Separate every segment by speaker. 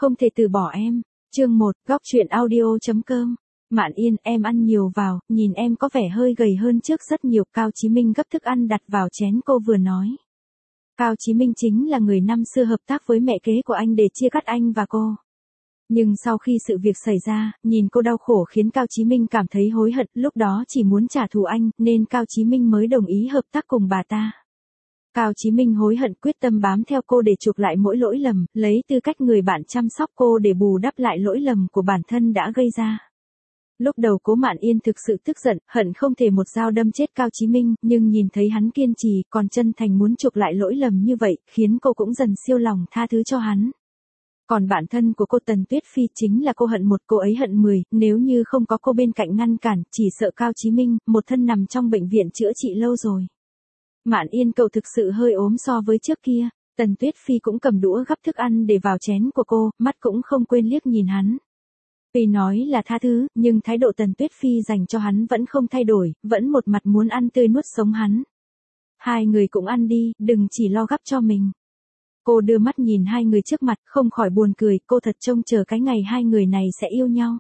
Speaker 1: Không thể từ bỏ em. Chương 1, góc truyện audio.com. Mạn Yên, em ăn nhiều vào, nhìn em có vẻ hơi gầy hơn trước rất nhiều. Cao Chí Minh gấp thức ăn đặt vào chén cô vừa nói. Cao Chí Minh chính là người năm xưa hợp tác với mẹ kế của anh để chia cắt anh và cô. Nhưng sau khi sự việc xảy ra, nhìn cô đau khổ khiến Cao Chí Minh cảm thấy hối hận, lúc đó chỉ muốn trả thù anh, nên Cao Chí Minh mới đồng ý hợp tác cùng bà ta. Cao Chí Minh hối hận quyết tâm bám theo cô để chuộc lại mỗi lỗi lầm, lấy tư cách người bạn chăm sóc cô để bù đắp lại lỗi lầm của bản thân đã gây ra. Lúc đầu Cố Mạn Yên thực sự tức giận, hận không thể một dao đâm chết Cao Chí Minh, nhưng nhìn thấy hắn kiên trì, còn chân thành muốn chuộc lại lỗi lầm như vậy, khiến cô cũng dần siêu lòng tha thứ cho hắn. Còn bản thân của cô Tần Tuyết Phi chính là cô hận một, cô ấy hận 10, nếu như không có cô bên cạnh ngăn cản, chỉ sợ Cao Chí Minh, một thân nằm trong bệnh viện chữa trị lâu rồi. Mạn Yên, cậu thực sự hơi ốm so với trước kia. Tần Tuyết Phi cũng cầm đũa gắp thức ăn để vào chén của cô, mắt cũng không quên liếc nhìn hắn. Tuy nói là tha thứ, nhưng thái độ Tần Tuyết Phi dành cho hắn vẫn không thay đổi, vẫn một mặt muốn ăn tươi nuốt sống hắn. Hai người cũng ăn đi, đừng chỉ lo gắp cho mình. Cô đưa mắt nhìn hai người trước mặt, không khỏi buồn cười, cô thật trông chờ cái ngày hai người này sẽ yêu nhau.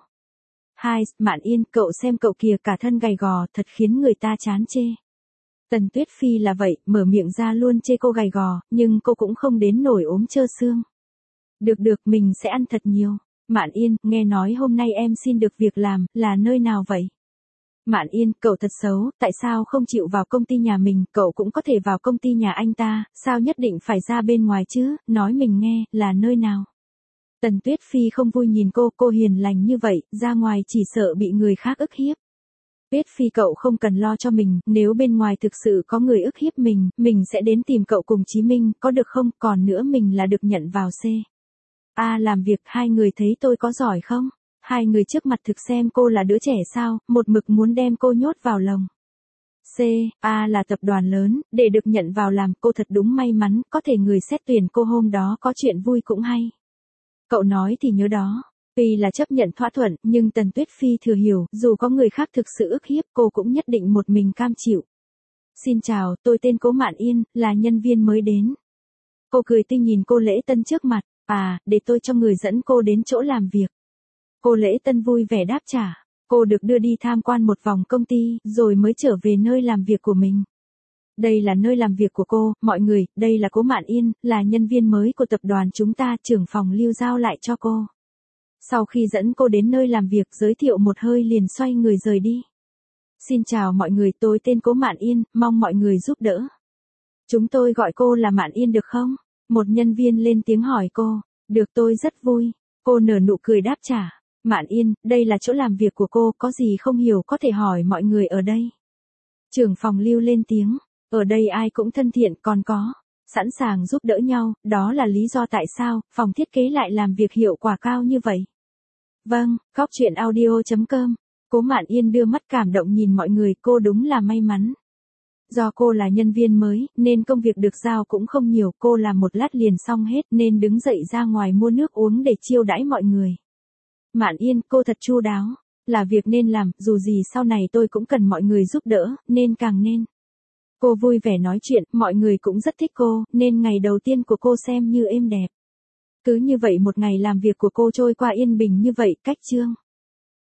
Speaker 1: Mạn Yên, cậu xem cậu kìa, cả thân gầy gò, thật khiến người ta chán chê. Tần Tuyết Phi là vậy, mở miệng ra luôn chê cô gầy gò, nhưng cô cũng không đến nổi ốm trơ xương. Được, mình sẽ ăn thật nhiều. Mạn Yên, nghe nói hôm nay em xin được việc làm, là nơi nào vậy? Mạn Yên, cậu thật xấu, tại sao không chịu vào công ty nhà mình, cậu cũng có thể vào công ty nhà anh ta, sao nhất định phải ra bên ngoài chứ, nói mình nghe, là nơi nào? Tần Tuyết Phi không vui nhìn cô hiền lành như vậy, ra ngoài chỉ sợ bị người khác ức hiếp. Tuyết Phi, cậu không cần lo cho mình, nếu bên ngoài thực sự có người ức hiếp mình sẽ đến tìm cậu cùng Chí Minh, có được không, còn nữa mình là được nhận vào làm việc. Hai người thấy tôi có giỏi không? Hai người trước mặt thực xem cô là đứa trẻ sao, một mực muốn đem cô nhốt vào lồng. Là tập đoàn lớn, để được nhận vào làm, cô thật đúng may mắn, có thể người xét tuyển cô hôm đó có chuyện vui cũng hay. Cậu nói thì nhớ đó. Tuy là chấp nhận thỏa thuận, nhưng Tần Tuyết Phi thừa hiểu, dù có người khác thực sự ức hiếp, cô cũng nhất định một mình cam chịu. Xin chào, tôi tên Cố Mạn Yên, là nhân viên mới đến. Cô cười tươi nhìn cô Lễ Tân trước mặt, để tôi cho người dẫn cô đến chỗ làm việc. Cô Lễ Tân vui vẻ đáp trả, cô được đưa đi tham quan một vòng công ty, rồi mới trở về nơi làm việc của mình. Đây là nơi làm việc của cô, mọi người, đây là Cố Mạn Yên, là nhân viên mới của tập đoàn chúng ta, trưởng phòng Lưu giao lại cho cô. Sau khi dẫn cô đến nơi làm việc, giới thiệu một hơi liền xoay người rời đi. Xin chào mọi người, tôi tên Cố Mạn Yên, mong mọi người giúp đỡ. Chúng tôi gọi cô là Mạn Yên được không? Một nhân viên lên tiếng hỏi cô. Được, tôi rất vui. Cô nở nụ cười đáp trả. Mạn Yên, đây là chỗ làm việc của cô, có gì không hiểu có thể hỏi mọi người ở đây. Trưởng phòng Lưu lên tiếng. Ở đây ai cũng thân thiện, còn có sẵn sàng giúp đỡ nhau, đó là lý do tại sao phòng thiết kế lại làm việc hiệu quả cao như vậy. Vâng, góc truyện audio.com. Cố Mạn Yên đưa mắt cảm động nhìn mọi người, cô đúng là may mắn. Do cô là nhân viên mới, nên công việc được giao cũng không nhiều, cô làm một lát liền xong hết nên đứng dậy ra ngoài mua nước uống để chiêu đãi mọi người. Mạn Yên, cô thật chu đáo, là việc nên làm, dù gì sau này tôi cũng cần mọi người giúp đỡ, nên càng nên. Cô vui vẻ nói chuyện, mọi người cũng rất thích cô, nên ngày đầu tiên của cô xem như êm đẹp. Cứ như vậy một ngày làm việc của cô trôi qua yên bình như vậy, cách chương.